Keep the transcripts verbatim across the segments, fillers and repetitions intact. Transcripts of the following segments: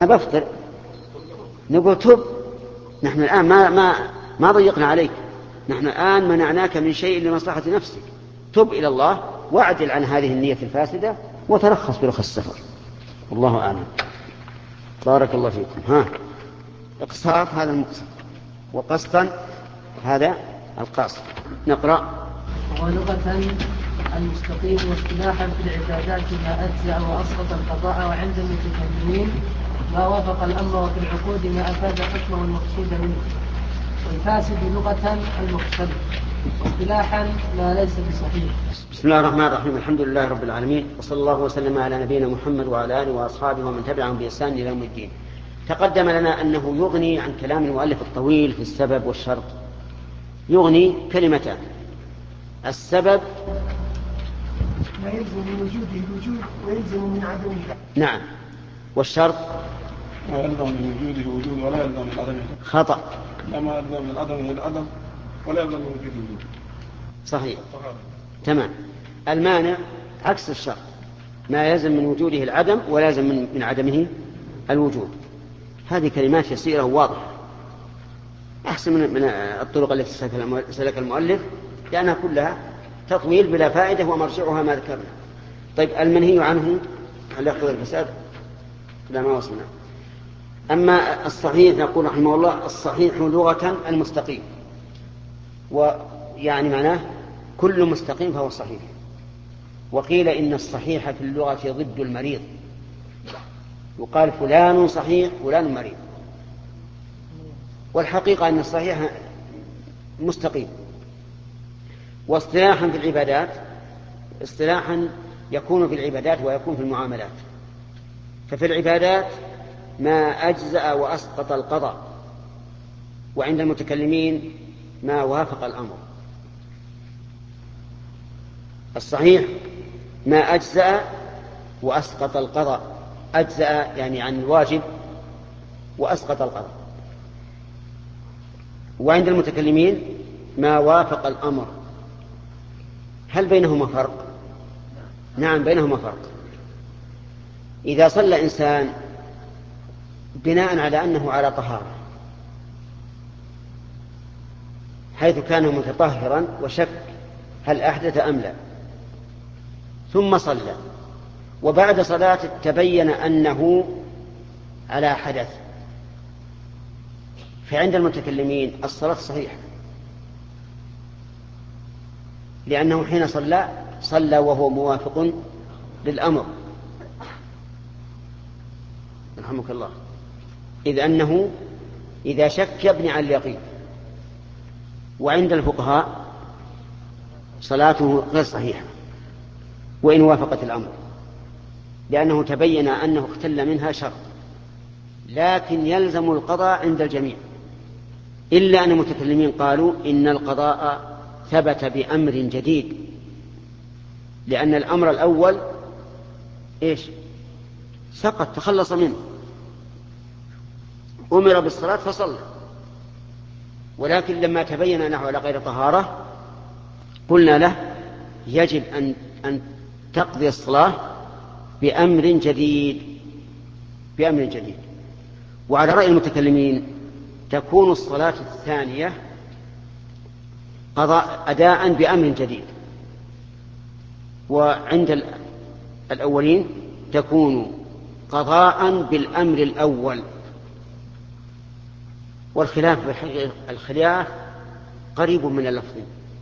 بفطر نقول تب، نحن الآن ما, ما, ما ضيقنا عليك، نحن الآن منعناك من شيء لمصلحة نفسك، تب إلى الله واعدل عن هذه النية الفاسدة وترخص برخص السفر. والله أعلم. بارك الله فيكم. ها، اقساط هذا المقسط، وقسطا هذا القاصر. نقرأ. ولغة المستقيم، واصطلاحا في العبادات ما أجزأ وأسقط القضاء، وعند المتكلمين ما وافق الأمر، وفي العقود ما أفاد حكمه المقصود منه. والفاسد لغة المختلف، واصطلاحا ما ليس بصحيح. بسم الله الرحمن الرحيم. الحمد لله رب العالمين، وصلى الله وسلم على نبينا محمد وعلى آله وأصحابه ومن تبعهم بإحسان إلى يوم الدين. تقدم لنا أنه يغني عن كلام المؤلف الطويل في السبب والشرط، يغني كلمتان: السبب ما يلزم من وجوده الوجود ويلزم من عدمه. نعم. والشرط ما يلزم من وجوده وجود ولا يلزم من عدمه. خطأ. لا، ما يلزم من عدمه العدم ولا يلزم من وجوده الوجود. صحيح. تمام. المانع عكس الشرط، ما يلزم من وجوده العدم ولا يلزم من, من عدمه الوجود. هذه كلمات يسيرة وواضحة، أحسن من, من الطرق التي سلك المؤلف، لأنها كلها تطويل بلا فائدة ومرجعها ما ذكرنا. طيب، المنهي عنه هل يقتضي الفساد؟ لا، ما وصلنا. أما الصحيح نقول رحمه الله: الصحيح لغة المستقيم، ويعني معناه كل مستقيم فهو صحيح. وقيل إن الصحيح في اللغة ضد المريض، يقال فلان صحيح فلان مريض، والحقيقة أن الصحيح مستقيم. واصطلاحا في العبادات، اصطلاحا يكون في العبادات ويكون في المعاملات. ففي العبادات ما أجزأ وأسقط القضاء، وعند المتكلمين ما وافق الأمر. الصحيح ما أجزأ وأسقط القضاء، أجزأ يعني عن الواجب، وأسقط القضاء. وعند المتكلمين ما وافق الأمر. هل بينهما فرق؟ نعم، بينهما فرق. إذا صلى إنسان بناء على أنه على طهارة، حيث كان متطهرا وشك هل أحدث أم لا، ثم صلى، وبعد صلاة تبين أنه على حدث، فعند المتكلمين الصلاة صحيحة، لأنه حين صلى صلى وهو موافق للأمر. رحمك الله. إذ أنه إذا شك يبني على اليقين. وعند الفقهاء صلاته غير صحيحة وإن وافقت الأمر، لأنه تبين أنه اختل منها شرط، لكن يلزم القضاء عند الجميع، إلا أن المتكلمين قالوا إن القضاء ثبت بأمر جديد، لأن الأمر الأول إيش؟ سقط، تخلص منه، أمر بالصلاة فصلى، ولكن لما تبين أنه على غير طهارة قلنا له يجب أن, أن تقضي الصلاة بأمر جديد بأمر جديد. وعلى رأي المتكلمين تكون الصلاة الثانية قضاء أداء بأمر جديد، وعند الأولين تكون قضاء بالأمر الأول. والخلاف الخلاف قريب من اللفظ،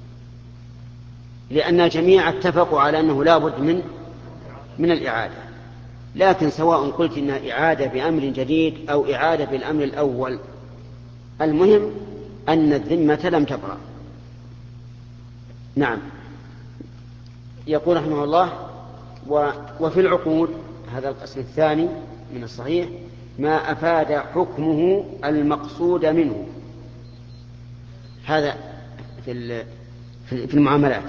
لأن الجميع اتفقوا على أنه لا بد من من الإعادة، لكن سواء قلت إنها إعادة بأمر جديد أو إعادة بالأمر الأول، المهم أن الذمة لم تبرأ. نعم. يقول رحمه الله: وفي العقود، هذا القسم الثاني من الصحيح، ما أفاد حكمه المقصود منه. هذا في في المعاملات.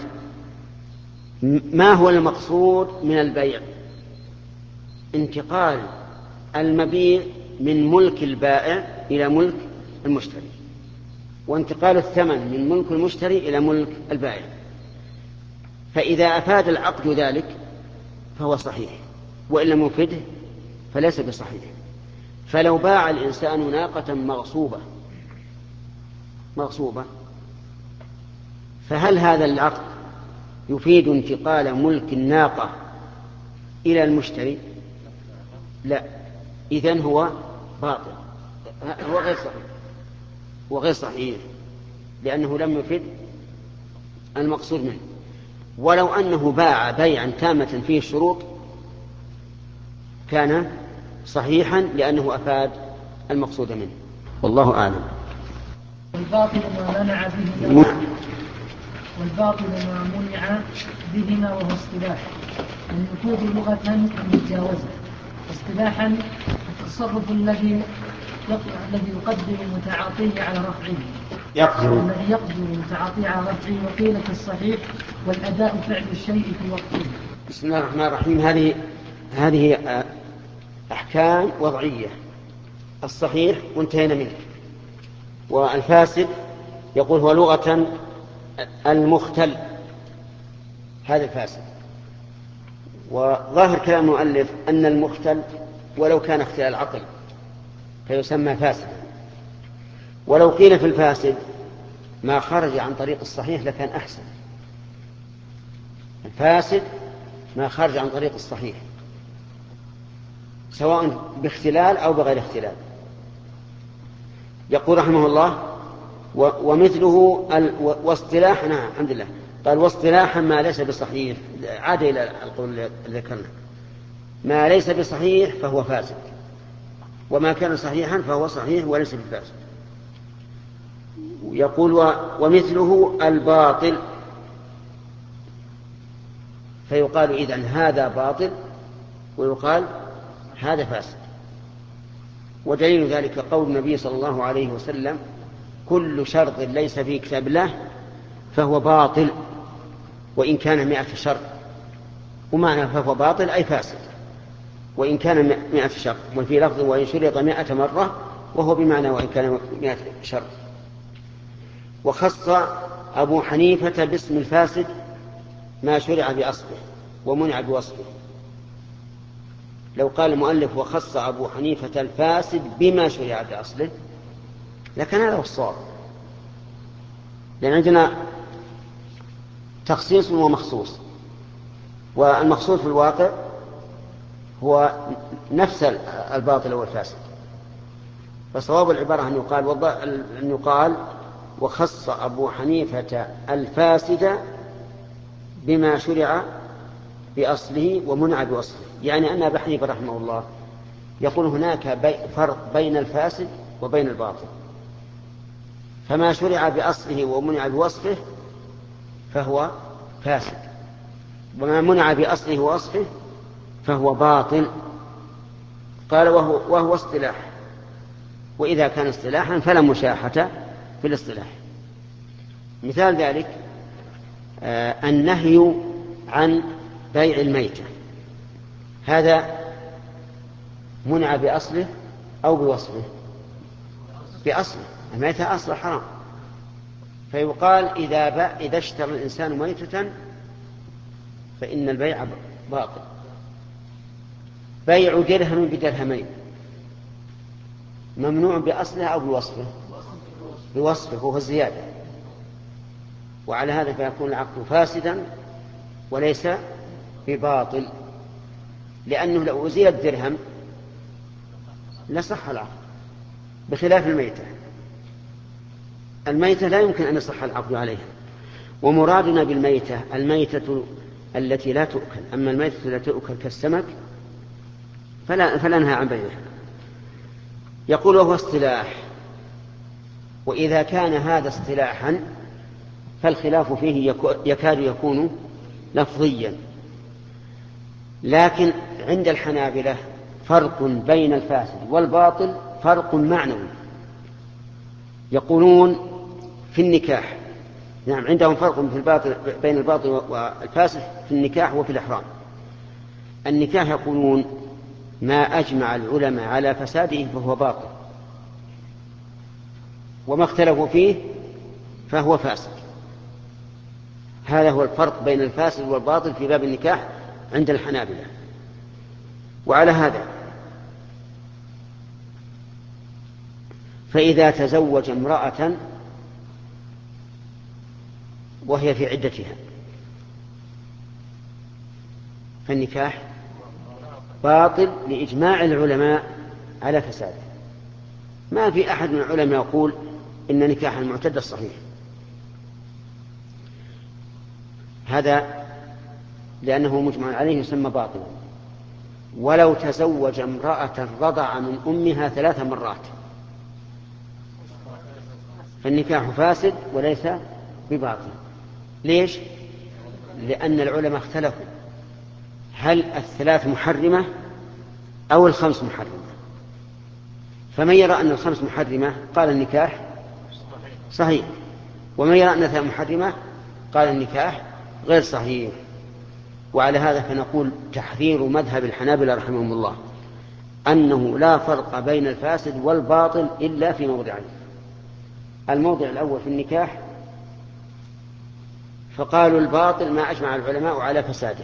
ما هو المقصود من البيع؟ انتقال المبيع من ملك البائع إلى ملك المشتري، وانتقال الثمن من ملك المشتري إلى ملك البائع. فإذا أفاد العقد ذلك فهو صحيح، وإن لم يفده فليس بصحيح. فلو باع الإنسان ناقة مغصوبة مغصوبة فهل هذا العقد يفيد انتقال ملك الناقة إلى المشتري؟ لا، إذن هو باطل، هو غير صحيح، هو غير صحيح لأنه لم يفيد المقصود منه. ولو أنه باع بيعا تامة فيه الشروط كان صحيحا لأنه أفاد المقصود منه، والله أعلم. والباطل ما منع به والباطل ما منع بهما وهو اصطلاح. النقود لغة المجاوزة، اصطلاحا التصرف الذي الذي يقدم المتعاطي على رفعه يقدر الذي يقدر المتعاطي على رفعه. وقيل في الصحيح والأداء فعل الشيء في وقته. بسم الله الرحمن الرحيم. هذه هذه أحكام وضعية. الصحيح وانتهينا منه. والفاسد يقول هو لغة المختل، هذا الفاسد. وظاهر كلام المؤلف أن المختل ولو كان اختلال عقل فيسمى فاسد. ولو قيل في الفاسد ما خرج عن طريق الصحيح لكان أحسن. الفاسد ما خرج عن طريق الصحيح سواء باختلال أو بغير اختلال. يقول رحمه الله ومثله واصطلاحا، نعم الحمد لله، قال واصطلاحا ما ليس بصحيح، عاد إلى القول الذي ذكرنا، ما ليس بصحيح فهو فاسد، وما كان صحيحا فهو صحيح وليس بفاسد. يقول ومثله الباطل، فيقال إذن هذا باطل ويقال هذا فاسد. ودليل ذلك قول النبي صلى الله عليه وسلم كل شرط ليس في كتاب الله فهو باطل وإن كان مئة شرط. ومعنى فهو باطل أي فاسد وإن كان مئة شرط، وفي لفظ وإن شرط مئة مرة، وهو بمعنى وإن كان مئة شرط. وخص أبو حنيفة باسم الفاسد ما شرع بأصله ومنع بوصفه. لو قال المؤلف وخص أبو حنيفة الفاسد بما شرع بأصله لكان هذا هو الصواب، لأن عندنا تخصيص ومخصوص، والمخصوص في الواقع هو نفس الباطل والفاسد. فصواب العبارة أن يقال, أن يقال وخص أبو حنيفة الفاسد بما شرع بأصله ومنع بوصفه. يعني أن أبا حنيفة رحمه الله يقول هناك فرق بين الفاسد وبين الباطل، فما شرع بأصله ومنع بوصفه فهو فاسد، وما منع بأصله ووصفه فهو باطل. قال وهو, وهو اصطلاح، وإذا كان اصطلاحا فلا مشاحة في الاصطلاح. مثال ذلك آه النهي عن بيع الميتة، هذا منع بأصله أو بوصفه؟ بأصله، الميتة أصل حرام. فيقال إذا, إذا اشترى الإنسان ميتة فإن البيع باطل. بيع درهم بدرهمين ممنوع بأصله أو بوصفه؟ بوصفه، وهو الزيادة. وعلى هذا فيكون العقد فاسدا وليس بباطل، لأنه لو أزيل الدرهم لصح العقد، بخلاف الميتة. الميتة لا يمكن أن يصح العقد عليها. ومرادنا بالميتة الميتة التي لا تؤكل، أما الميتة التي تؤكل كالسمك فلا, فلا نهى عن بيعها. يقول وهو اصطلاح، وإذا كان هذا اصطلاحا فالخلاف فيه يكاد يكون لفظيا. لكن عند الحنابلة فرق بين الفاسد والباطل فرق معنوي. يقولون في النكاح، نعم عندهم فرق في الباطل بين الباطل والفاسد في النكاح وفي الإحرام. النكاح يقولون ما أجمع العلماء على فساده فهو باطل، وما اختلفوا فيه فهو فاسد. هذا هو الفرق بين الفاسد والباطل في باب النكاح عند الحنابلة. وعلى هذا فإذا تزوج امرأة وهي في عدتها فالنكاح باطل لإجماع العلماء على فساده. ما في أحد من العلماء يقول إن نكاح المعتدة صحيح، هذا لأنه مجمع عليه يسمى باطلا. ولو تزوج امرأة رضع من أمها ثلاث مرات فالنكاح فاسد وليس بباطل. ليش؟ لأن العلماء اختلفوا هل الثلاث محرمة أو الخمس محرمة، فمن يرى أن الخمس محرمة قال النكاح صحيح، ومن يرى أن الثلاث محرمة قال النكاح غير صحيح. وعلى هذا فنقول تحرير مذهب الحنابلة رحمهم الله أنه لا فرق بين الفاسد والباطل إلا في موضعين. الموضع الأول في النكاح فقالوا الباطل ما أجمع العلماء على فساده،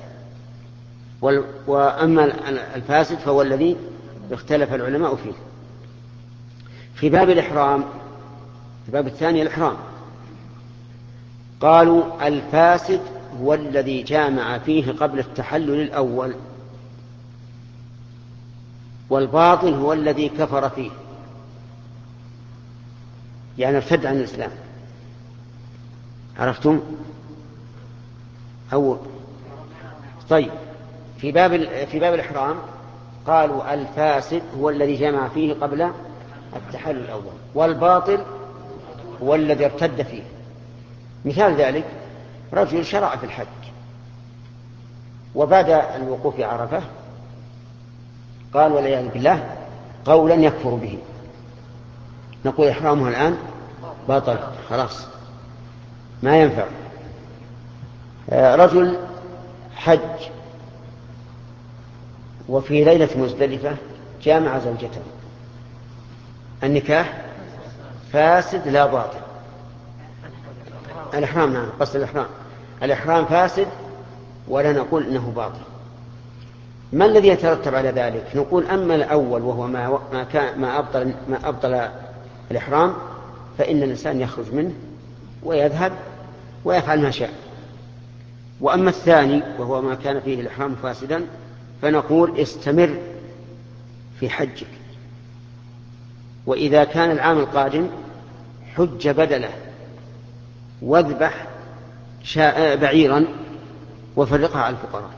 وأما الفاسد فهو الذي اختلف العلماء فيه. في باب الإحرام، في باب الثاني الإحرام، قالوا الفاسد هو الذي جامع فيه قبل التحلل الأول، والباطل هو الذي كفر فيه يعني ارتد عن الإسلام. عرفتم؟ أو طيب في باب في باب الإحرام قالوا الفاسد هو الذي جمع فيه قبل التحلل الأول، والباطل هو الذي ارتد فيه. مثال ذلك رجل شرع في الحج وبعد الوقوف عرفة قال والعياذ بالله قولا يكفر به، نقول إحرامه الآن باطل خلاص ما ينفع. رجل حج وفي ليلة مزدلفة جامع زوجته، النكاح فاسد لا باطل. الإحرام نعم قصد الإحرام الإحرام فاسد ولا نقول إنه باطل. ما الذي يترتب على ذلك؟ نقول أما الأول وهو ما ما كان ما أبطل ما أبطل الإحرام فإن الإنسان يخرج منه ويذهب ويفعل ما شاء. وأما الثاني وهو ما كان فيه الإحرام فاسدا فنقول استمر في حجك، وإذا كان العام القادم حج بدله واذبح بعيرا وفرقها على الفقراء.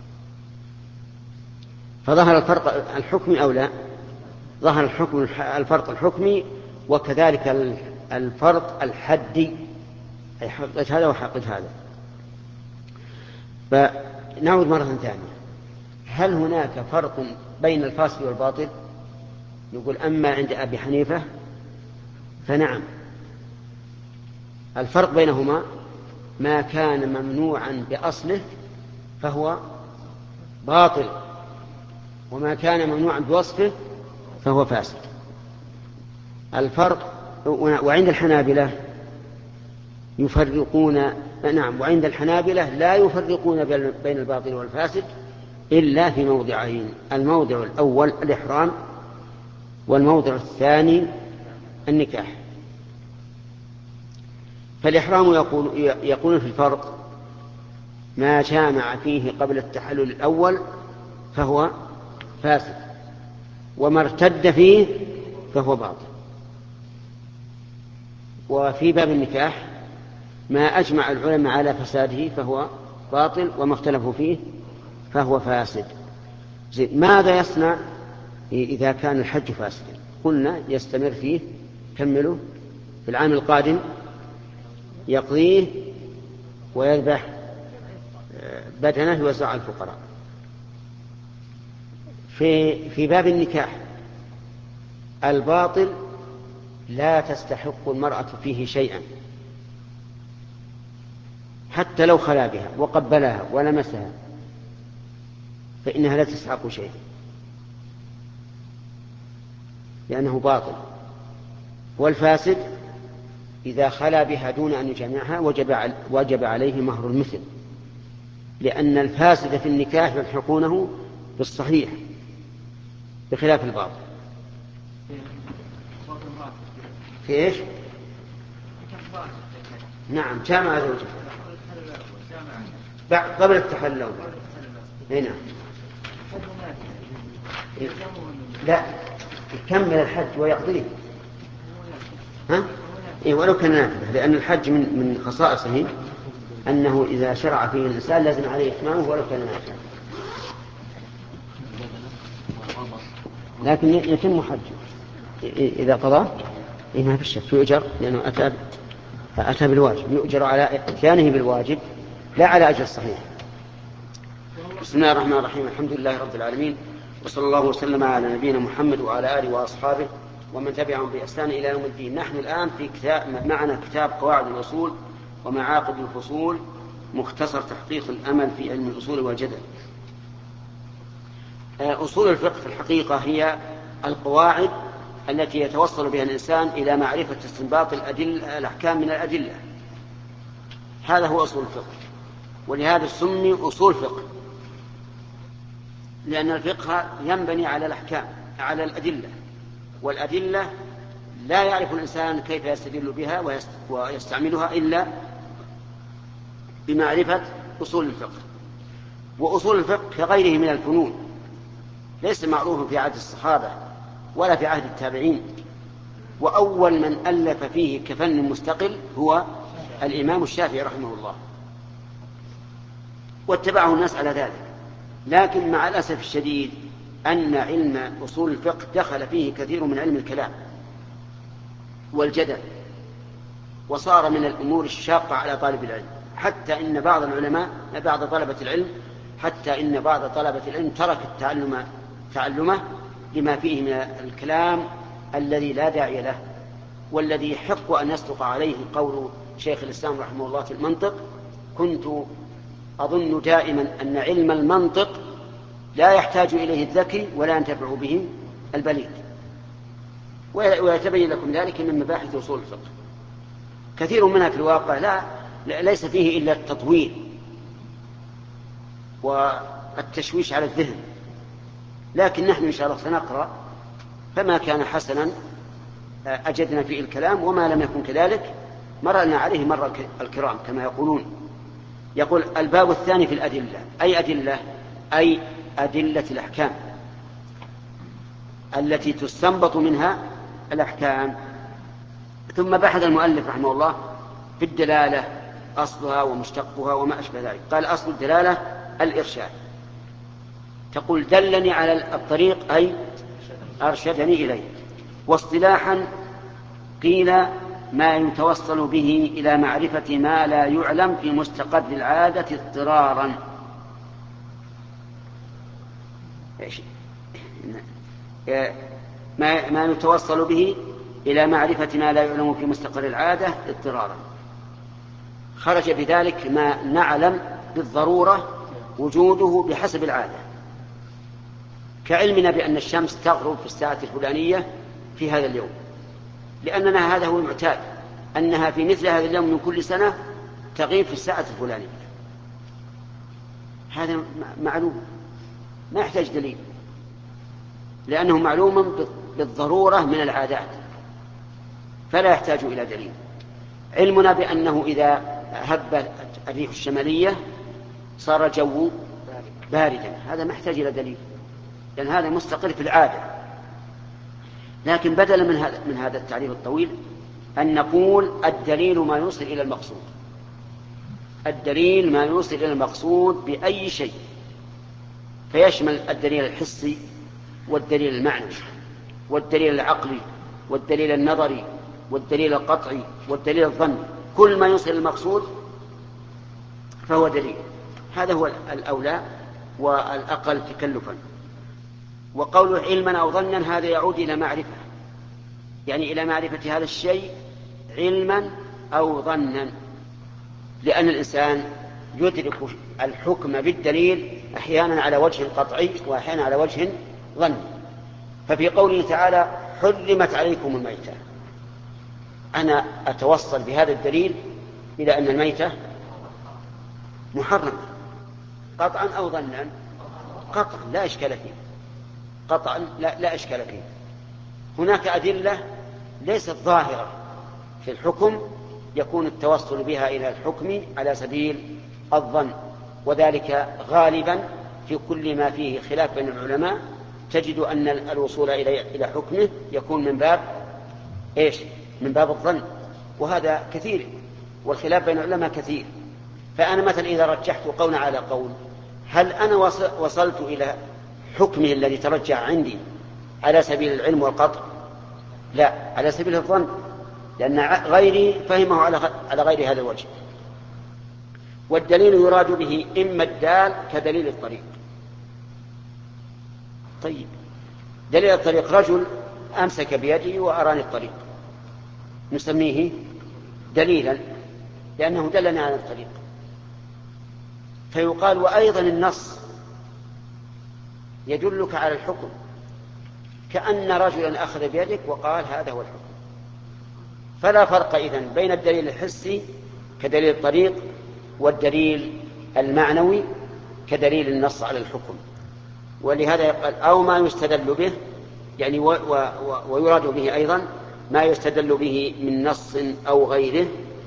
فظهر الفرق الحكمي أو لا؟ ظهر الحكم الفرق الحكمي وكذلك الفرق الحدي، أي حقت هذا وحقت هذا. فنعود مرة ثانية، هل هناك فرق بين الفاسد والباطل؟ يقول أما عند أبي حنيفة فنعم، الفرق بينهما ما كان ممنوعا بأصله فهو باطل، وما كان ممنوعا بوصفه فهو فاسد. الفرق. وعند الحنابلة يفرقون نعم وعند الحنابلة لا يفرقون بين الباطل والفاسد إلا في موضعين: الموضع الأول الإحرام، والموضع الثاني النكاح. فالإحرام يقول يقول في الفرق ما جامع فيه قبل التحلل الأول فهو فاسد، وما ارتد فيه فهو باطل. وفي باب النكاح ما أجمع العلماء على فساده فهو باطل، وما اختلفوا فيه فهو فاسد. ماذا يصنع إذا كان الحج فاسدا؟ قلنا يستمر فيه، كملوا في العام القادم يقضيه ويذبح بدنه يوزع على الفقراء. في في باب النكاح الباطل لا تستحق المرأة فيه شيئا، حتى لو خلا بها وقبلها ولمسها فإنها لا تستحق شيئا لأنه باطل. والفاسد إذا خلا بها دون أن يجامعها وجب وجب عليه مهر المثل، لأن الفاسد في النكاح يلحقونه بالصحيح بخلاف الباطل. في إيش؟ نعم جامع زوجها قبل التحلل. هنا لا يكمل الحج ويقضيه. ها؟ إيه ولو كان نافلة، لأن الحج من من خصائصه أنه إذا شرع فيه الإنسان لازم عليه إتمامه ولو كان نافلة، لكن يتم حجه إذا قضى. إيه ما في شك يؤجر، لأنه أتى أتى بالواجب، يؤجر على إتيانه بالواجب لا على أجر الصحيح. بسم الله الرحمن الرحيم، الحمد لله رب العالمين، وصلى الله وسلم على نبينا محمد وعلى آله وأصحابه ومن تبعهم بإحسان إلى يوم الدين. نحن الآن في كتاب معنا كتاب قواعد الأصول ومعاقد الفصول، مختصر تحقيق الأمل في علم الأصول والجدل. أصول الفقه في الحقيقة هي القواعد التي يتوصل بها الإنسان إلى معرفة استنباط الأدلة الأحكام من الأدلة، هذا هو أصول الفقه، ولهذا سمي أصول فقه، لأن الفقه ينبني على الأحكام على الأدلة، والأدلة لا يعرف الإنسان كيف يستدل بها ويستعملها إلا بمعرفة أصول الفقه. وأصول الفقه كغيره من الفنون ليس معروف في عهد الصحابة ولا في عهد التابعين، وأول من ألف فيه كفن مستقل هو الإمام الشافعي رحمه الله، واتبعه الناس على ذلك. لكن مع الأسف الشديد أن علم أصول الفقه دخل فيه كثير من علم الكلام والجدل، وصار من الأمور الشاقة على طالب العلم، حتى إن بعض العلماء بعض طلبة العلم حتى إن بعض طلبة العلم ترك التعلم تعلمه لما فيه من الكلام الذي لا داعي له، والذي يحق أن يصدق عليه قول شيخ الإسلام رحمه الله في المنطق: كنت أظن دائما أن علم المنطق لا يحتاج إليه الذكي ولا ينتفع به البليد. ويتبين لكم ذلك من مباحث أصول الفقه، كثير منها في الواقع لا ليس فيه إلا التطويل والتشويش على الذهن، لكن نحن إن شاء الله سنقرأ، فما كان حسنا أجدنا فيه الكلام، وما لم يكن كذلك مررنا عليه مر الكرام كما يقولون. يقول: الباب الثاني في الأدلة. أي أدلة؟ أي أدلة الأحكام التي تستنبط منها الأحكام. ثم بحث المؤلف رحمه الله في الدلالة، أصلها ومشتقها وما أشبه ذلك. قال: أصل الدلالة الإرشاد. تقول دلني على الطريق أي أرشدني إليه. واصطلاحا قيل ما يتوصل به إلى معرفة ما لا يعلم في مستقر العادة اضطرارا. ما ما يتوصل به إلى معرفة ما لا يعلم في مستقر العادة اضطرارا. خرج بذلك ما نعلم بالضرورة وجوده بحسب العادة، كعلمنا بأن الشمس تغرب في الساعة الفلانية في هذا اليوم، لأننا هذا هو المعتاد أنها في مثل هذا اليوم من كل سنة تغيب في الساعة الفلانية. هذا معلوم ما يحتاج دليل، لأنه معلوم بالضرورة من العادات، فلا يحتاج إلى دليل. علمنا بأنه إذا هب الريح الشمالية صار جو باردا، هذا ما يحتاج إلى دليل، لأن هذا مستقر في العادة. لكن بدلا من هذا من هذا التعريف الطويل أن نقول الدليل ما يوصل إلى المقصود. الدليل ما يوصل إلى المقصود بأي شيء، فيشمل الدليل الحسي والدليل المعنوي والدليل العقلي والدليل النظري والدليل القطعي والدليل الظني. كل ما يوصل إلى المقصود فهو دليل. هذا هو الأولى والأقل تكلفا. وقوله علما أو ظنا هذا يعود إلى معرفة، يعني إلى معرفة هذا الشيء علما أو ظنا، لأن الإنسان يدرك الحكم بالدليل أحيانا على وجه قطعي وأحيانا على وجه ظني. ففي قوله تعالى حرمت عليكم الميتة، أنا أتوصل بهذا الدليل إلى أن الميتة محرمة قطعا أو ظنا. قطعا لا إشكال فيه، قطعا لا, لا إشكال فيه. هناك أدلة ليست ظاهرة في الحكم يكون التوصل بها إلى الحكم على سبيل الظن، وذلك غالبا في كل ما فيه خلاف بين العلماء تجد أن الوصول إلى حكمه يكون من باب إيش؟ من باب الظن، وهذا كثير، والخلاف بين العلماء كثير. فأنا مثلا إذا رجحت قولا على قول، هل أنا وصلت إلى حكمه الذي ترجح عندي على سبيل العلم والقطع؟ لا، على سبيل الظن، لأن غيري فهمه على غير هذا الوجه. والدليل يراد به إما الدال كدليل الطريق. طيب، دليل الطريق رجل أمسك بيده وأراني الطريق، نسميه دليلا لأنه دلني على الطريق. فيقال وأيضا النص يدلك على الحكم، كأن رجلا أخذ بيدك وقال هذا هو الحكم. فلا فرق إذن بين الدليل الحسي كدليل الطريق والدليل المعنوي كدليل النص على الحكم. ولهذا يقال أو ما يستدل به، يعني و و ويراد به أيضا ما يستدل به من نص أو غيره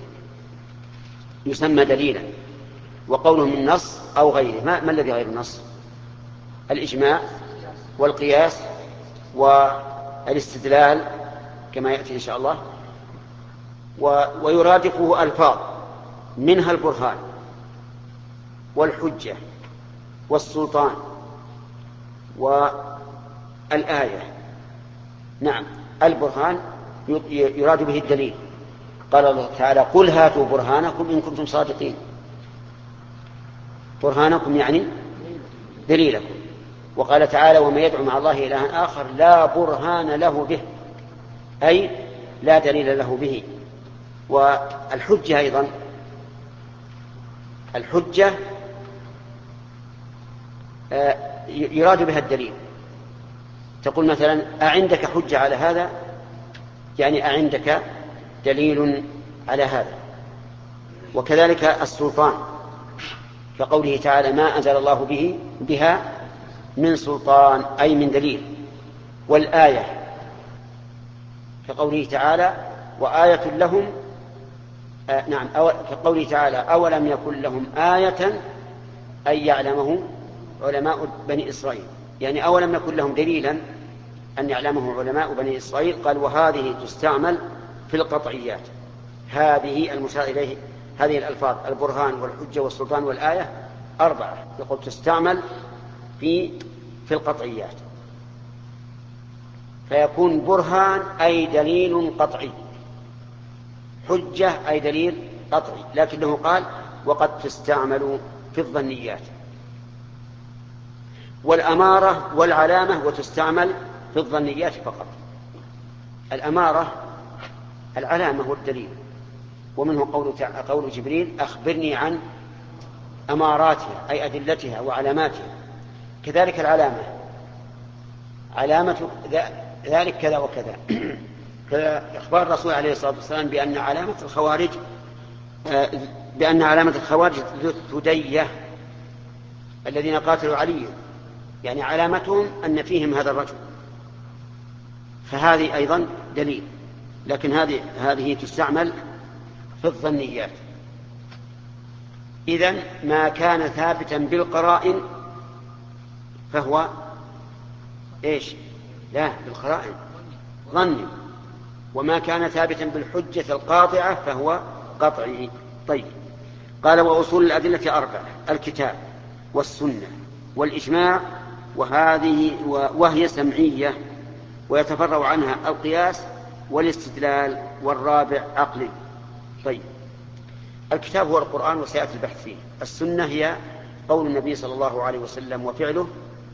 يسمى دليلا. وقوله من نص أو غيره، ما, ما الذي غير النص؟ الإجماع والقياس والاستدلال كما يأتي إن شاء الله. ويرادفه ألفاظ منها البرهان والحجة والسلطان والآية. نعم، البرهان يراد به الدليل. قال الله تعالى قل هاتوا برهانكم إن كنتم صادقين. برهانكم يعني دليلكم. وقال تعالى ومن يدعو مع الله إلها آخر لا برهان له به، أي لا دليل له به. والحجة أيضا، الحجة يراد بها الدليل. تقول مثلا أعندك حجة على هذا، يعني أعندك دليل على هذا. وكذلك السلطان كقوله تعالى ما أنزل الله به بها من سلطان، أي من دليل. والآية كقوله تعالى وآية لهم آه نعم أو كقوله تعالى أولم يكن لهم آية أي يعلمه علماء بني إسرائيل، يعني أولم يكن لهم دليلا أن يعلمه علماء بني إسرائيل. قال وهذه تستعمل في القطعيات. هذه المشار إليه هذه الألفاظ البرهان والحجة والسلطان والآية أربعة، يقول تستعمل في في القطعيات. فيكون برهان أي دليل قطعي، حجة أي دليل قطعي، لكنه قال وقد تستعمل في الظنيات. والأمارة والعلامة وتستعمل في الظنيات فقط. الأمارة العلامة والدليل، ومنه قول, قول جبريل أخبرني عن أماراتها أي أدلتها وعلاماتها. كذلك العلامة، علامة ذلك كذا وكذا. إخبار الرسول عليه الصلاة والسلام بأن علامة الخوارج بأن علامة الخوارج ذو الثدية الذين قاتلوا عليا، يعني علامتهم أن فيهم هذا الرجل، فهذه أيضا دليل، لكن هذه هذه تستعمل في الظنيات. إذن ما كان ثابتا بالقرائن فهو إيش؟ لا، بالقرائن ظني. وما كان ثابتا بالحجة القاطعة فهو قطعي. طيب، قال وأصول الأدلة أربعة: الكتاب والسنة والإجماع، وهذه وهي سمعية، ويتفرع عنها القياس والاستدلال، والرابع عقلي. طيب، الكتاب هو القرآن وسيأتي البحث فيه. السنة هي قول النبي صلى الله عليه وسلم وفعله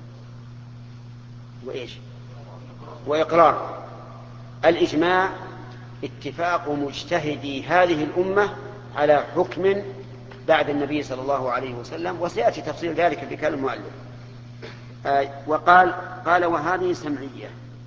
وإيش؟ وإقرار. الإجماع اتفاق مجتهدي هذه الأمة على حكم بعد النبي صلى الله عليه وسلم، وسيأتي تفصيل ذلك في كلام المؤلف. آه وقال قال وهذه سمعية.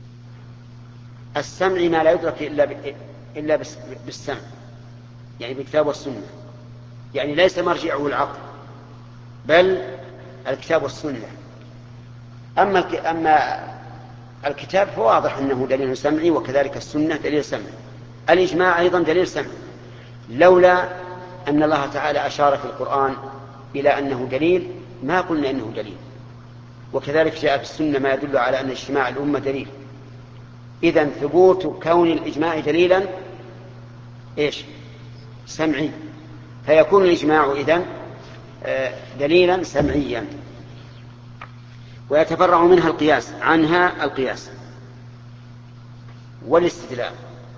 السمع ما لا يدرك إلا, إلا بالسمع، يعني بالكتاب والسنة، يعني ليس مرجعه العقل بل الكتاب والسنة. أما, أما الكتاب فواضح أنه دليل سمعي، وكذلك السنة دليل سمعي، الإجماع أيضا دليل سمعي، لولا أن الله تعالى أشار في القرآن إلى أنه دليل ما قلنا أنه دليل. وكذلك جاء في السنة ما يدل على أن اجتماع الأمة دليل. إذن ثبوت كون الإجماع دليلا إيش؟ سمعي، فيكون الإجماع إذن دليلا سمعيا. ويتفرع منها القياس عنها القياس والاستدلال.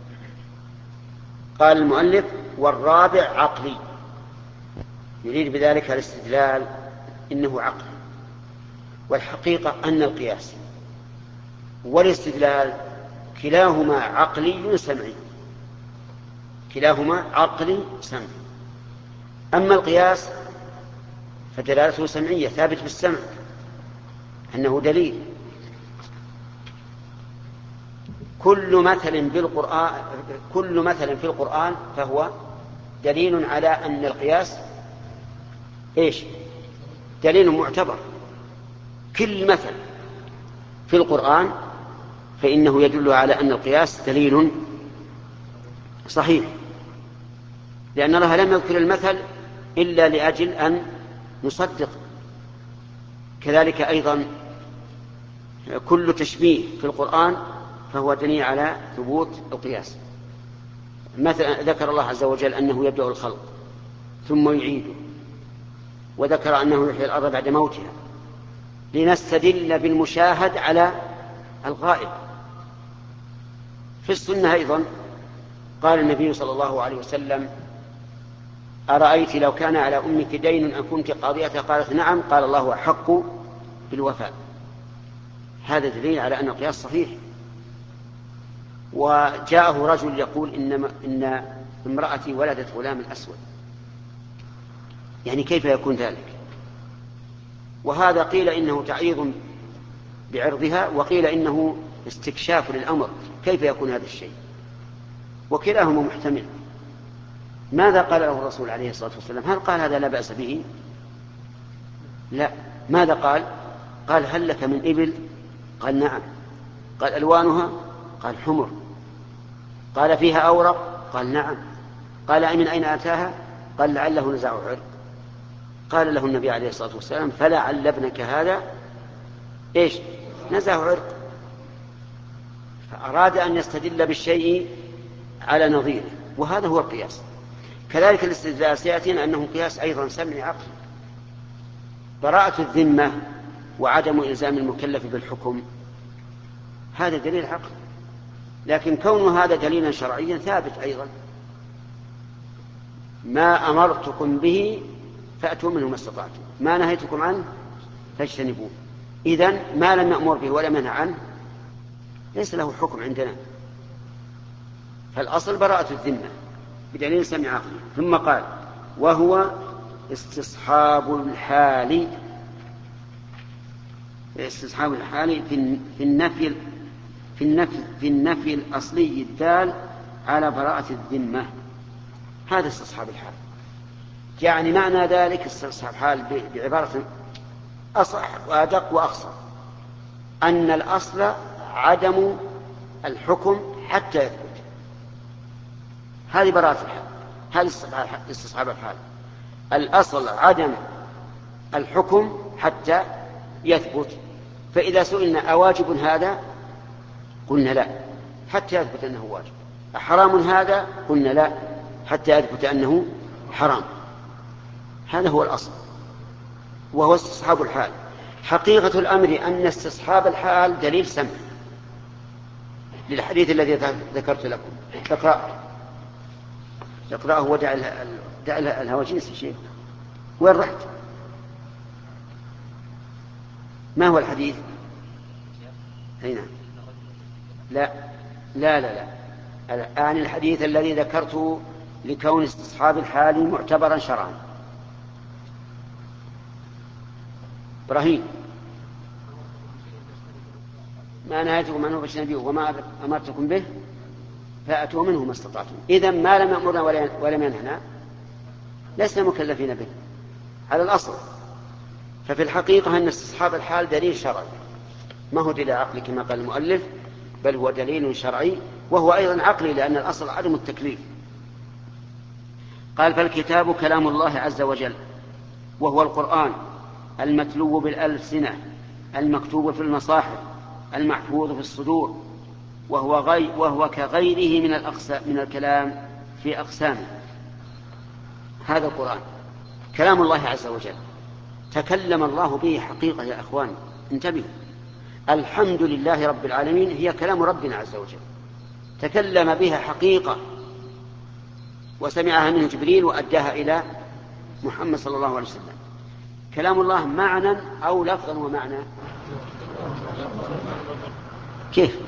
قال المؤلف والرابع عقلي، يريد بذلك الاستدلال إنه عقل، والحقيقة أن القياس والاستدلال كلاهما عقلي سمعي، كلاهما عقلي سمعي. أما القياس فدلالته سمعية ثابت بالسمع أنه دليل. كل مثل بالقرآن كل مثل في القرآن فهو دليل على أن القياس إيش؟ دليل معتبر. كل مثل في القرآن فإنه يدل على أن القياس دليل صحيح، لأن الله لم يذكر المثل إلا لأجل أن نصدق. كذلك أيضا كل تشبيه في القرآن فهو دليل على ثبوت القياس. مثلا ذكر الله عز وجل أنه يبدأ الخلق ثم يعيده، وذكر أنه يحيي الأرض بعد موتها، لنستدل بالمشاهد على الغائب. في السنة أيضا قال النبي صلى الله عليه وسلم أرأيت لو كان على أمك دين أن كنت قاضيتها؟ قالت نعم. قال الله أحق بالوفاء. هذا دليل على أن القياس صحيح. وجاءه رجل يقول إن, إن امرأتي ولدت غلام أسود، يعني كيف يكون ذلك؟ وهذا قيل إنه تعيض بعرضها، وقيل إنه استكشاف للأمر، كيف يكون هذا الشيء؟ وكلاهما محتمل. ماذا قال له الرسول عليه الصلاة والسلام؟ هل قال هذا لا بأس به؟ لا. ماذا قال؟ قال هل لك من إبل؟ قال نعم. قال ألوانها؟ قال حمر. قال فيها أورق؟ قال نعم. قال من أين أتاها؟ قال لعله نزع عرق. قال له النبي عليه الصلاة والسلام فلعل ابنك هذا إيش؟ نزع عرق. فأراد أن يستدل بالشيء على نظيره، وهذا هو القياس. كذلك الاستدلال سيأتينا أنه قياس أيضا سمعي عقلي. براءة الذمة وعدم إلزام المكلف بالحكم هذا دليل عقلي، لكن كون هذا دليلا شرعيا ثابت أيضا. ما أمرتكم به فأتوا منه ما استطعتم، ما نهيتكم عنه فاجتنبوه. إذن ما لم يأمر به ولم ينهى عنه ليس له حكم عندنا. فالأصل براءة الذمة بدليل سمع عقلي. ثم قال وهو استصحاب الحال، استصحاب الحال في النفي في النفي في النفي الأصلي الدال على براءة الذمة. هذا استصحاب الحال. يعني معنى ذلك استصحاب الحال بعبارة أصح وأدق وأخصر أن الأصل عدم الحكم حتى يثبت. هذه براءة الحال، هذه استصحاب الحال. الأصل عدم الحكم حتى يثبت. فإذا سئلنا أواجب هذا؟ قلنا لا حتى يثبت أنه واجب. أحرام هذا؟ قلنا لا حتى يثبت أنه حرام. هذا هو الأصل وهو استصحاب الحال. حقيقة الأمر أن استصحاب الحال دليل سمع للحديث الذي ذكرت لكم. اقرأ اقرأه ودع الهواجيس يا شيخ. وين رحت؟ ما هو الحديث؟ هنا. لا لا لا لا الآن الحديث الذي ذكرته لكون استصحاب الحال معتبرا شرعا. إبراهيم ما نهيتكم عنه فاجتنبوه وما أمرتكم به فأتوا منه ما استطعتم. إذن ما لم يأمرنا ولم ينهنا لسنا مكلفين به على الأصل. ففي الحقيقة أن استصحاب الحال دليل شرعي ما هو دليل عقلي كما قال المؤلف، بل هو دليل شرعي، وهو أيضا عقلي لأن الأصل عدم التكليف. قال فالكتاب كلام الله عز وجل، وهو القرآن المتلو بالألسنة المكتوب في المصاحف المحفوظ في الصدور، وهو, غي وهو كغيره من, الأقسام من الكلام في أقسامه. هذا القرآن كلام الله عز وجل، تكلم الله به حقيقة يا أخوان، انتبهوا. الحمد لله رب العالمين هي كلام ربنا عز وجل، تكلم بها حقيقة وسمعها منه جبريل وأداها إلى محمد صلى الله عليه وسلم. كلام الله معنى أو لفظا ومعنى؟ كيف؟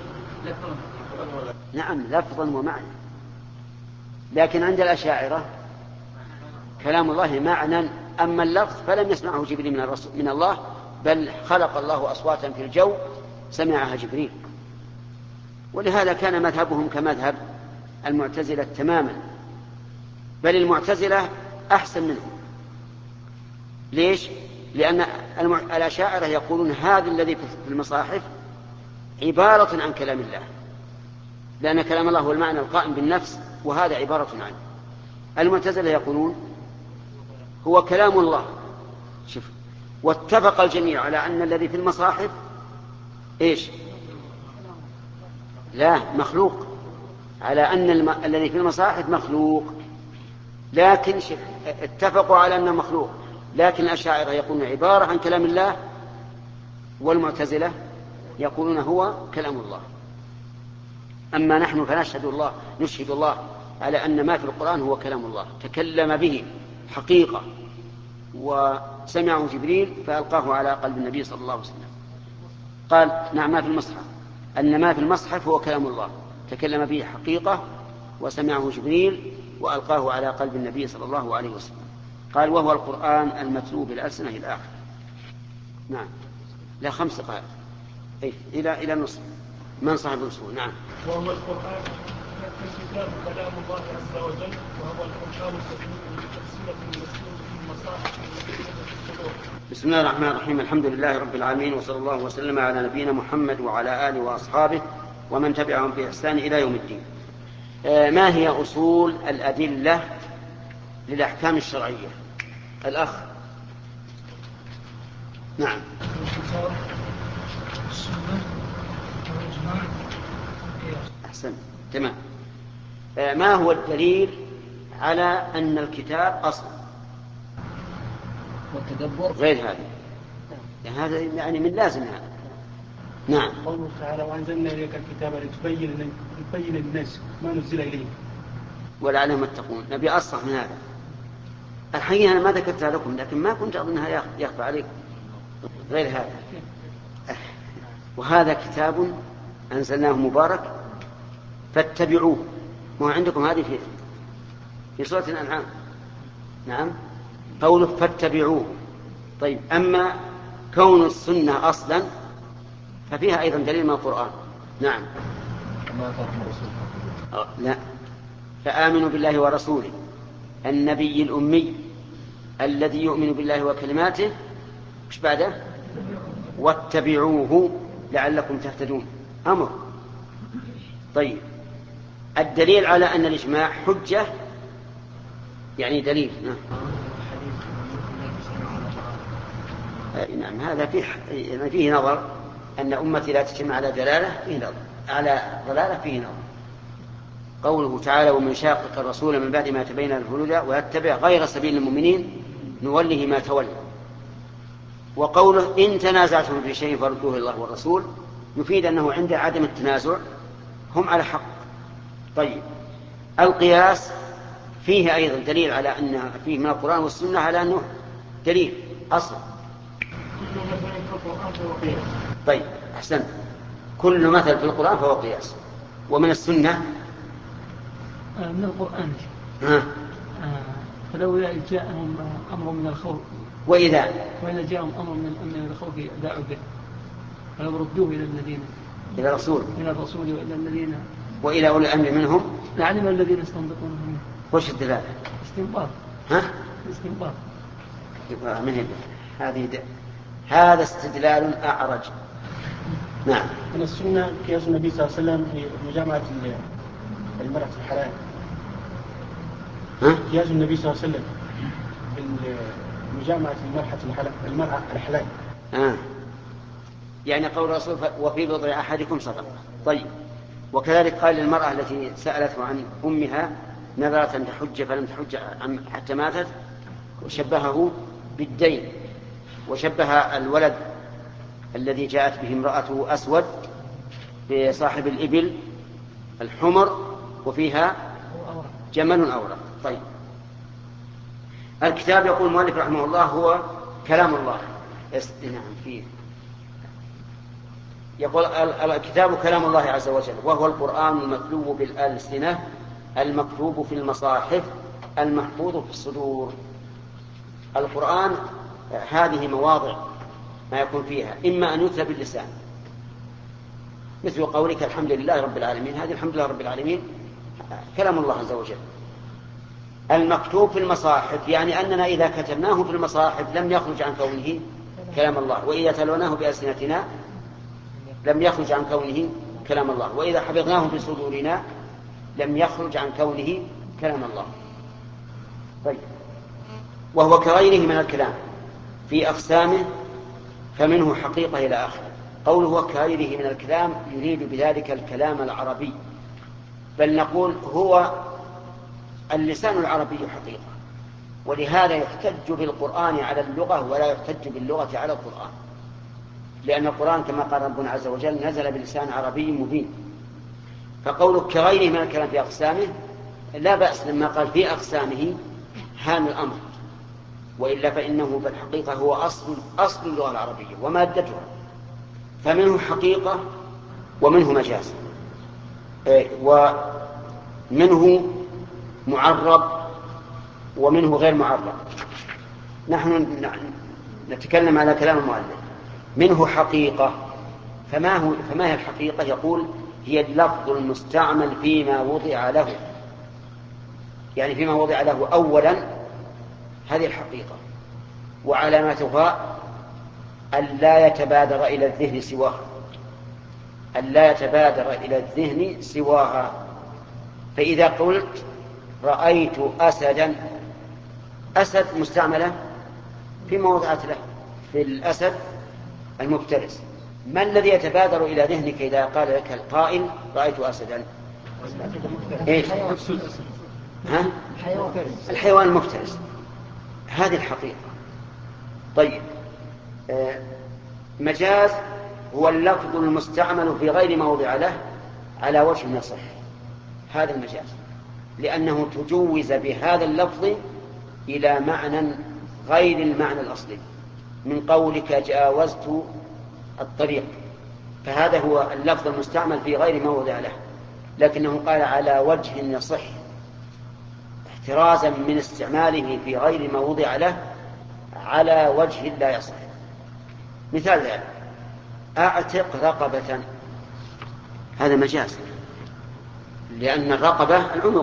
نعم لفظا ومعنى. لكن عند الأشاعرة كلام الله معنى، أما اللفظ فلم يسمعه جبريل من, الرسول من الله، بل خلق الله أصواتا في الجو سمعها جبريل. ولهذا كان مذهبهم كمذهب المعتزلة تماما، بل المعتزلة أحسن منهم. ليش؟ لأن الأشاعرة يقولون هذا الذي في المصاحف عبارة عن كلام الله، لأن كلام الله هو المعنى القائم بالنفس، وهذا عبارة عنه. المعتزلة يقولون هو كلام الله. شوف، واتفق الجميع على أن الذي في المصاحف إيش؟ لا، مخلوق، على أن الم... الذي في المصاحف مخلوق، لكن شف... اتفقوا على أنه مخلوق، لكن الأشاعرة يقولون عبارة عن كلام الله، والمعتزلة يقولون هو كلام الله. أما نحن فنشهد الله نشهد الله على أن ما في القرآن هو كلام الله، تكلم به حقيقة وسمعه جبريل فألقاه على قلب النبي صلى الله عليه وسلم. قال نعم ما في المصحف، أن ما في المصحف هو كلام الله تكلم به حقيقة وسمعه جبريل وألقاه على قلب النبي صلى الله عليه وسلم. قال وهو القرآن المتلو بالألسنة إلى آخر. نعم لا خمس دقائق إيه؟ إلى إلى النصف. من صاحب الأصول؟ نعم. وهو القرآن الكتاب كلام الله عز وجل، وهو القرآن المتلو بالألسنة المسلوب في المصاحف. بسم الله الرحمن الرحيم. الحمد لله رب العالمين، وصلى الله وسلم على نبينا محمد وعلى آله وأصحابه ومن تبعهم بإحسان إلى يوم الدين. آه ما هي أصول الأدلة للأحكام الشرعية؟ الأخ. نعم. أحسن تمام. آه ما هو الدليل على أن الكتاب أصل؟ والتدبر غير هذا، يعني هذا يعني من لازم هذا. نعم. قوله تعالى وأنزلنا إليك الكتاب لتبين لتبين للناس ما نزل إليهم ولعلهم يتقون. نبي أصح من هذا. الحقيقة أنا ما ذكرتها لكم، لكن ما كنت أظنها يخفى عليكم. غير هذا. وهذا كتاب أنزلناه مبارك فاتبعوه. ما عندكم هذه في في سورة الأنعام. نعم قوله فاتبعوه. طيب أما كون السنة أصلا ففيها أيضا دليل من القرآن. نعم. لا، فآمنوا بالله ورسوله النبي الأمي الذي يؤمن بالله وكلماته مش بعده واتبعوه لعلكم تهتدون. أمر. طيب الدليل على أن الإجماع حجة يعني دليل. نعم. نعم هذا فيه فيه نظر، أن أمتي لا تجمع على دلالة فيه نظر، على ضلالة فيه نظر. قوله تعالى ومن شاقق الرسول من بعد ما تبين الهدى ويتبع غير سبيل المؤمنين نوله ما تولى. وقوله إن تنازعتم في شيء فردوه الله والرسول يفيد أنه عند عدم التنازع هم على حق. طيب القياس فيه أيضا دليل على أن فيه من القرآن والسنة على أنه دليل أصل. طيب أحسن. كل مثل في القرآن فهو قياس. ومن السنة من القرآن. ها. فلو جاءهم أمر من الخوف وإذا وإذا جاءهم أمر من الخوف داعوا به فلو ردوه إلى الذين إلى الرسول إلى الرسول وإلى الذين وإلى أولي الأمر منهم لعلم الذين يستنبطونه منه. وش الدلالة؟ استنباط. ها؟ استنباط. من هذه هذا استدلال أعرج نعم. من السنة قياس النبي صلى الله عليه وسلم في مجامعة المرأة الحلال. ها؟ قياس النبي صلى الله عليه وسلم في مجامعة المرأة الحلال المرأة الحلال. آه. يعني قول الرسول وفي بضع أحدكم صدقة. طيب. وكذلك قال للمرأة التي سألته عن أمها نذرت أن تحج فلم تحج حتى ماتت، وشبهه بالدين، وشبه الولد الذي جاءت به امرأته أسود بصاحب الإبل الحمر وفيها جمل أورق. طيب. الكتاب يقول المؤلف رحمه الله هو كلام الله. نعم فيه. يقول الكتاب كلام الله عز وجل، وهو القرآن المتلو بالألسنة المكتوب في المصاحف المحفوظ في الصدور. القرآن هذه مواضع ما يكون فيها إما أن يتلى باللسان مثل قولك الحمد لله رب العالمين، هذه الحمد لله رب العالمين كلام الله عز وجل. المكتوب في المصاحف يعني أننا إذا كتبناه في المصاحف لم يخرج عن كونه كلام الله، وإذا تلوناه بألسنتنا لم يخرج عن كونه كلام الله، وإذا حفظناه في صدورنا لم يخرج عن كونه كلام الله. طيب. وهو كغيره من الكلام في أقسامه فمنه حقيقة إلى آخر. قوله كغيره من الكلام يريد بذلك الكلام العربي، بل نقول هو اللسان العربي حقيقة، ولهذا يحتج بالقرآن على اللغة ولا يحتج باللغة على القرآن، لأن القرآن كما قال ربنا عز وجل نزل بلسان عربي مبين. فقوله كغيره من الكلام في أقسامه لا بأس لما قال في أقسامه هان الأمر، وإلا فإنه بالحقيقة هو أصل, أصل اللغة العربية ومادتها، فمنه حقيقة ومنه مجاز، ومنه معرب ومنه غير معرب. نحن نتكلم على كلام المؤلف. منه حقيقة، فما, هو فما هي الحقيقة؟ يقول هي اللفظ المستعمل فيما وضع له، يعني فيما وضع له أولا، هذه الحقيقة. وعلامتها أن لا يتبادر إلى الذهن سواها، أن لا يتبادر إلى الذهن سواها. فإذا قلت رأيت أسدا، أسد مستعملة فيما وضعت له، في الأسد المفترس. ما الذي يتبادر إلى ذهنك إذا قال لك القائل رأيت أسدا؟ إيش؟ ها؟ الحيوان المفترس. هذه الحقيقة. طيب. آه مجاز هو اللفظ المستعمل في غير موضع له على وجه النصح، هذا المجاز، لأنه تجوز بهذا اللفظ إلى معنى غير المعنى الأصلي، من قولك جاوزت الطريق، فهذا هو اللفظ المستعمل في غير موضع له، لكنه قال على وجه يصح احترازا من استعماله في غير ما وضع له على وجه لا يصح. مثال ذلك أعتق رقبة، هذا مجاز، لأن الرقبة العنق،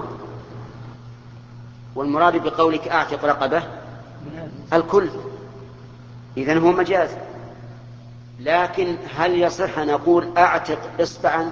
والمراد بقولك أعتق رقبة الكل، إذن هو مجاز. لكن هل يصح أن أقول أعتق إصبعا؟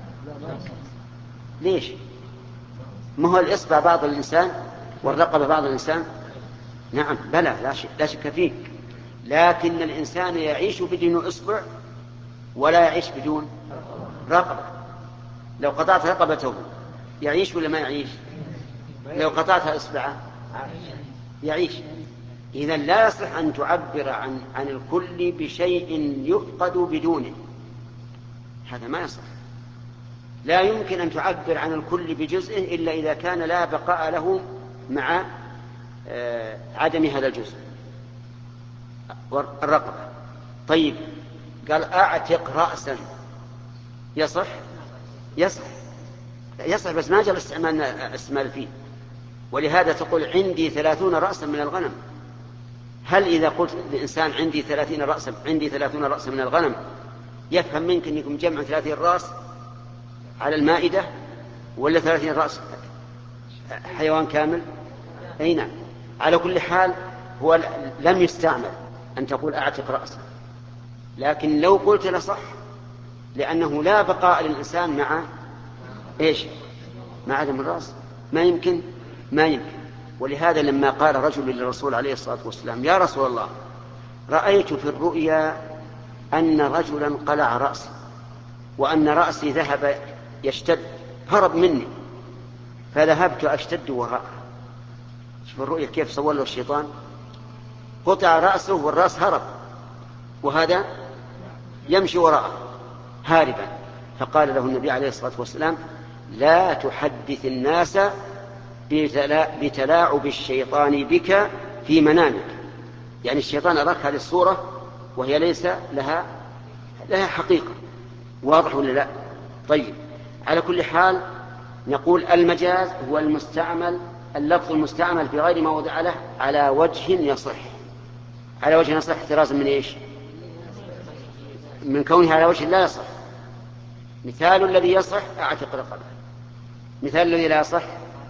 ليش؟ ما هو الإصبع بعض الإنسان والرقبة بعض الإنسان؟ نعم بلى، لا شك فيه، لكن الإنسان يعيش بدون إصبع ولا يعيش بدون رقبة. لو قطعت رقبته يعيش ولا ما يعيش؟ لو قطعتها إصبعه يعيش. إذن لا يصح أن تعبر عن, عن الكل بشيء يفقد بدونه، هذا ما يصح. لا يمكن أن تعبر عن الكل بجزء إلا إذا كان لا بقاء له مع عدم هذا الجزء، الرقبة. طيب قال أعتق رأسا، يصح؟ يصح يصح بس ما جاء الاستعمال استعمال فيه. ولهذا تقول عندي ثلاثون رأسا من الغنم، هل إذا قلت لإنسان عندي ثلاثين رأسا عندي ثلاثون رأسا من الغنم يفهم منك أنكم جمع ثلاثين رأس على المائدة، ولا ثلاثين رأس حيوان كامل؟ أي نعم. على كل حال هو لم يستعمل أن تقول أعتق رأسا، لكن لو قلت لصح، لأنه لا بقاء للإنسان مع إيش؟ مع عدم الرأس، ما يمكن ما يمكن. ولهذا لما قال رجل للرسول عليه الصلاة والسلام: يا رسول الله، رأيت في الرؤيا أن رجلا قلع رأسي وأن رأسي ذهب يشتد، هرب مني، فذهبت أشتد وراءه. شوف الرؤيا كيف صور له الشيطان، قطع رأسه والرأس هرب، وهذا يمشي وراءه هاربا. فقال له النبي عليه الصلاة والسلام: لا تحدث الناس بتلاعب الشيطان بك في منامك. يعني الشيطان أراك هذه الصورة وهي ليس لها لها حقيقة. واضح ولا لا؟ طيب، على كل حال نقول المجاز هو المستعمل، اللفظ المستعمل في غير ما وضع له على وجه يصح. على وجه يصح احترازا من ايش؟ من كونه على وجه لا يصح. مثال الذي يصح: اعتق رقبة. مثال الذي لا يصح: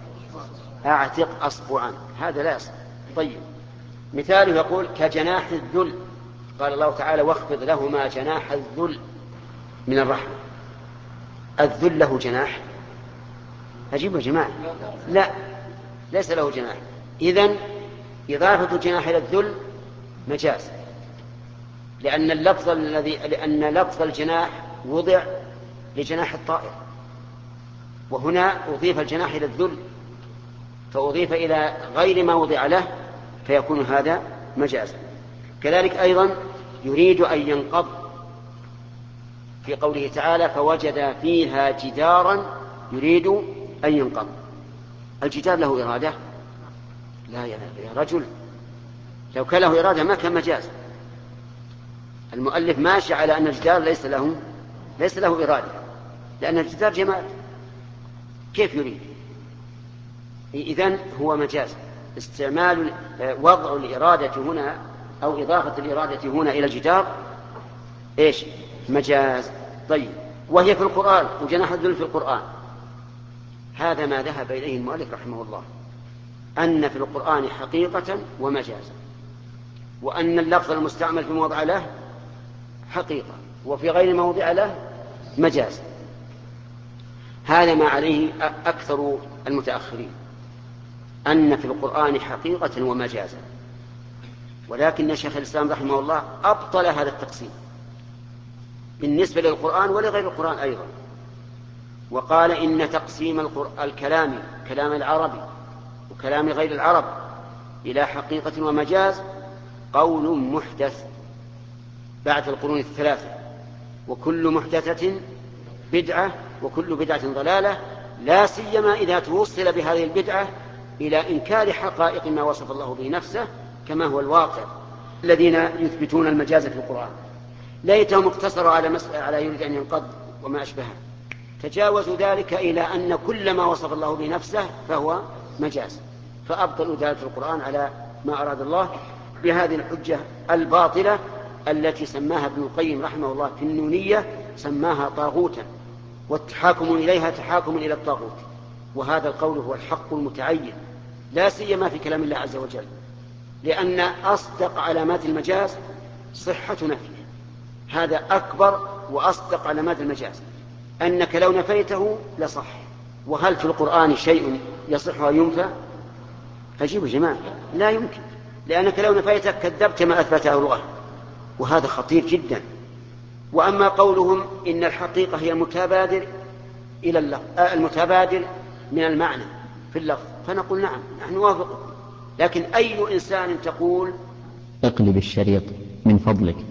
اعتق اصبعا. هذا لا يصح. طيب، مثاله يقول: كجناح الذل. قال الله تعالى: واخفض لهما جناح الذل من الرحمة. الذل له جناح؟ عجيب يا جماعة، لا، ليس له جناح. إذن إضافة الجناح إلى الذل مجاز، لأن اللفظ الذي لأن لفظ الجناح وضع لجناح الطائر، وهنا أضيف الجناح إلى الذل، فأضيف إلى غير ما وضع له، فيكون هذا مجازا. كذلك أيضا يريد أن ينقض في قوله تعالى: فوجد فيها جدارا يريد أن ينقض. الجدار له إرادة؟ لا يا رجل، لو كان له إرادة ما كان مجاز. المؤلف ماشي على أن الجدار ليس له ليس له إرادة، لأن الجدار جماد، كيف يريد؟ إذن هو مجاز. استعمال وضع الإرادة هنا أو إضافة الإرادة هنا إلى الجدار إيش؟ مجاز. طيب، وهي في القرآن، وجناح الذل في القرآن. هذا ما ذهب إليه المؤلف رحمه الله، أن في القرآن حقيقة ومجازا، وأن اللفظ المستعمل في موضع له حقيقة وفي غير موضع له مجاز. هذا ما عليه أكثر المتأخرين، أن في القرآن حقيقة ومجازا. ولكن شيخ الإسلام رحمه الله أبطل هذا التقسيم بالنسبة للقرآن ولغير القرآن أيضا، وقال: إن تقسيم الكلام، كلام العربي وكلام غير العرب، إلى حقيقة ومجاز قول محدث بعد القرون الثلاثة، وكل محدثة بدعة، وكل بدعة ضلالة، لا سيما إذا توصل بهذه البدعة إلى إنكار حقائق ما وصف الله به نفسه كما هو الواقع. الذين يثبتون المجاز في القرآن ليتهم اقتصروا على مسألة على يريد أن ينقض وما أشبهه، تجاوزوا ذلك إلى أن كل ما وصف الله به نفسه فهو مجاز، فأبطلوا دلالة القرآن على ما أراد الله بهذه الحجة الباطلة التي سماها ابن القيم رحمه الله في النونية، سماها طاغوتا، والتحاكم إليها تحاكم إلى الطاغوت. وهذا القول هو الحق المتعين، لا سيما في كلام الله عز وجل، لأن أصدق علامات المجاز صحة نفيه. هذا أكبر وأصدق علامات المجاز، أنك لو نفيته لصح. وهل في القرآن شيء يصح وينفى؟ عجيب يا جماعة، لا يمكن، لأنك لو نفيته كذبت ما أثبته الله، وهذا خطير جدا. وأما قولهم إن الحقيقة هي المتبادر إلى اللفظ، المتبادر من المعنى في اللفظ، فنقول نعم، نحن نوافق. لكن أي إنسان تقول اقلب الشريط من فضلك